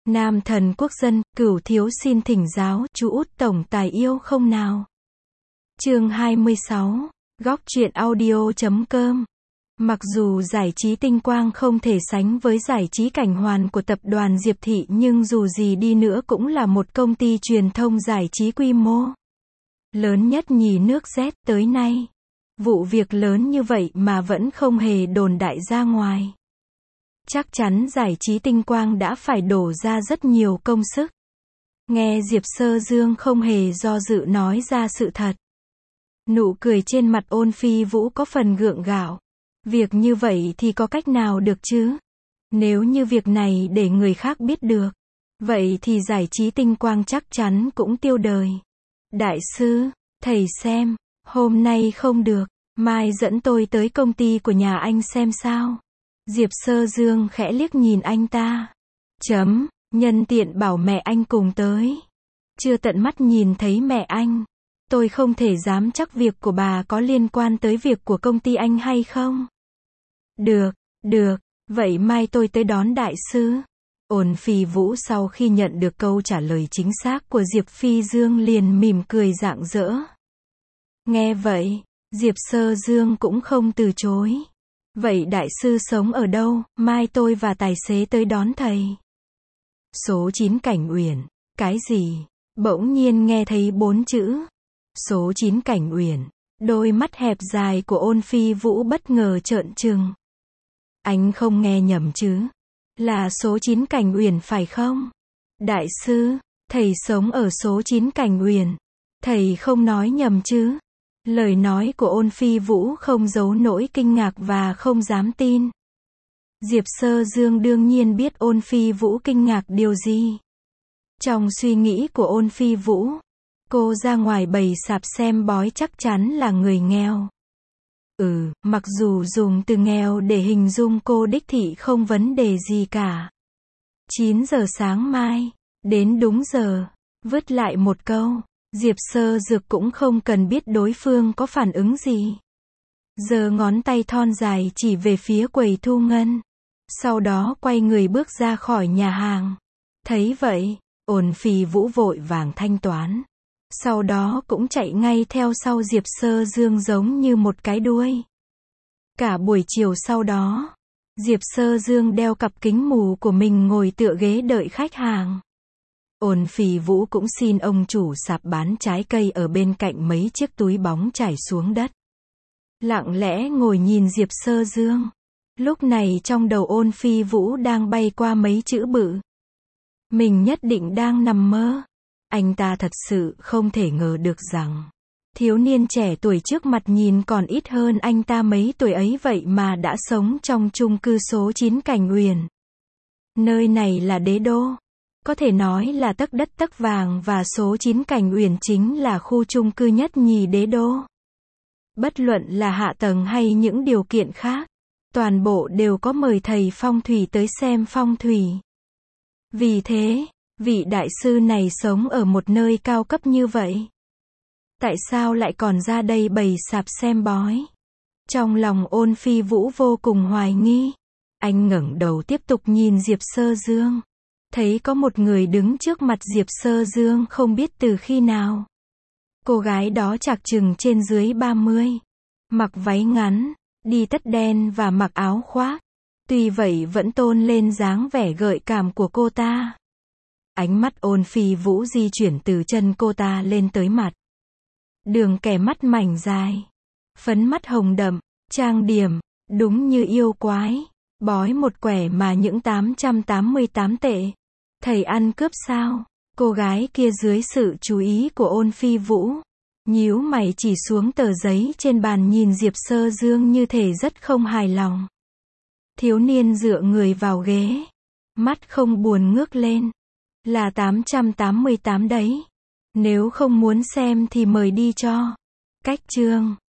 Nam thần quốc dân, Cửu thiếu xin thỉnh giáo, chú út tổng tài yêu không nào? Chương 26, góc truyện audio.com. Mặc dù giải trí tinh quang không thể sánh với giải trí cảnh hoàn của tập đoàn Diệp Thị, nhưng dù gì đi nữa cũng là một công ty truyền thông giải trí quy mô lớn nhất nhì nước Z tới nay. Vụ việc lớn như vậy mà vẫn không hề đồn đại ra ngoài. Chắc chắn giải trí tinh quang đã phải đổ ra rất nhiều công sức. Nghe Diệp Sơ Dương không hề do dự nói ra sự thật. Nụ cười trên mặt Ôn Phi Vũ có phần gượng gạo. Việc như vậy thì có cách nào được chứ? Nếu như việc này để người khác biết được, vậy thì giải trí tinh quang chắc chắn cũng tiêu đời. Đại sư, thầy xem, hôm nay không được, mai dẫn tôi tới công ty của nhà anh xem sao. Diệp Sơ Dương khẽ liếc nhìn anh ta. Nhân tiện bảo mẹ anh cùng tới. Chưa tận mắt nhìn thấy mẹ anh, tôi không thể dám chắc việc của bà có liên quan tới việc của công ty anh hay không. Được, vậy mai tôi tới đón đại sư. Ôn Phi Vũ sau khi nhận được câu trả lời chính xác của Diệp Phi Dương liền mỉm cười rạng rỡ. Nghe vậy, Diệp Sơ Dương cũng không từ chối. Vậy đại sư sống ở đâu, mai tôi và tài xế tới đón thầy. Số 9 Cảnh Uyển. Cái gì? Bỗng nhiên nghe thấy 4 chữ. Số 9 Cảnh Uyển. Đôi mắt hẹp dài của Ôn Phi Vũ bất ngờ trợn trừng. Anh không nghe nhầm chứ? Là số 9 Cảnh Uyển phải không? Đại sư, thầy sống ở số 9 Cảnh Uyển. Thầy không nói nhầm chứ? Lời nói của Ôn Phi Vũ không giấu nỗi kinh ngạc và không dám tin. Diệp Sơ Dương đương nhiên biết Ôn Phi Vũ kinh ngạc điều gì. Trong suy nghĩ của Ôn Phi Vũ, cô ra ngoài bày sạp xem bói chắc chắn là người nghèo. Mặc dù dùng từ nghèo để hình dung cô đích thị không vấn đề gì cả. 9 giờ sáng mai, đến đúng giờ, vứt lại một câu, Diệp Sơ Dược cũng không cần biết đối phương có phản ứng gì. Giơ ngón tay thon dài chỉ về phía quầy thu ngân. Sau đó quay người bước ra khỏi nhà hàng. Thấy vậy, Ôn Phi Vũ vội vàng thanh toán. Sau đó cũng chạy ngay theo sau Diệp Sơ Dương giống như một cái đuôi. Cả buổi chiều sau đó, Diệp Sơ Dương đeo cặp kính mù của mình ngồi tựa ghế đợi khách hàng. Ôn Phi Vũ cũng xin ông chủ sạp bán trái cây ở bên cạnh mấy chiếc túi bóng trải xuống đất. Lặng lẽ ngồi nhìn Diệp Sơ Dương. Lúc này trong đầu Ôn Phi Vũ đang bay qua mấy chữ bự. Mình nhất định đang nằm mơ. Anh ta thật sự không thể ngờ được rằng thiếu niên trẻ tuổi trước mặt nhìn còn ít hơn anh ta mấy tuổi ấy vậy mà đã sống trong chung cư số 9 Cảnh Uyển. Nơi này là đế đô. Có thể nói là tấc đất tấc vàng và số 9 Cảnh Uyển chính là khu chung cư nhất nhì đế đô. Bất luận là hạ tầng hay những điều kiện khác, toàn bộ đều có mời thầy phong thủy tới xem phong thủy. Vì thế, vị đại sư này sống ở một nơi cao cấp như vậy. Tại sao lại còn ra đây bày sạp xem bói? Trong lòng Ôn Phi Vũ vô cùng hoài nghi. Anh ngẩng đầu tiếp tục nhìn Diệp Sơ Dương. Thấy có một người đứng trước mặt Diệp Sơ Dương không biết từ khi nào. Cô gái đó chạc chừng trên dưới 30. Mặc váy ngắn, đi tất đen và mặc áo khoác. Tuy vậy vẫn tôn lên dáng vẻ gợi cảm của cô ta. Ánh mắt Ôn Phi Vũ di chuyển từ chân cô ta lên tới mặt. Đường kẻ mắt mảnh dài, phấn mắt hồng đậm, trang điểm, đúng như yêu quái. Bói một quẻ mà những 888 tệ. Thầy ăn cướp sao? Cô gái kia dưới sự chú ý của Ôn Phi Vũ, nhíu mày chỉ xuống tờ giấy trên bàn nhìn Diệp Sơ Dương như thể rất không hài lòng. Thiếu niên dựa người vào ghế, mắt không buồn ngước lên. Là 888 đấy. Nếu không muốn xem thì mời đi cho. Cách chương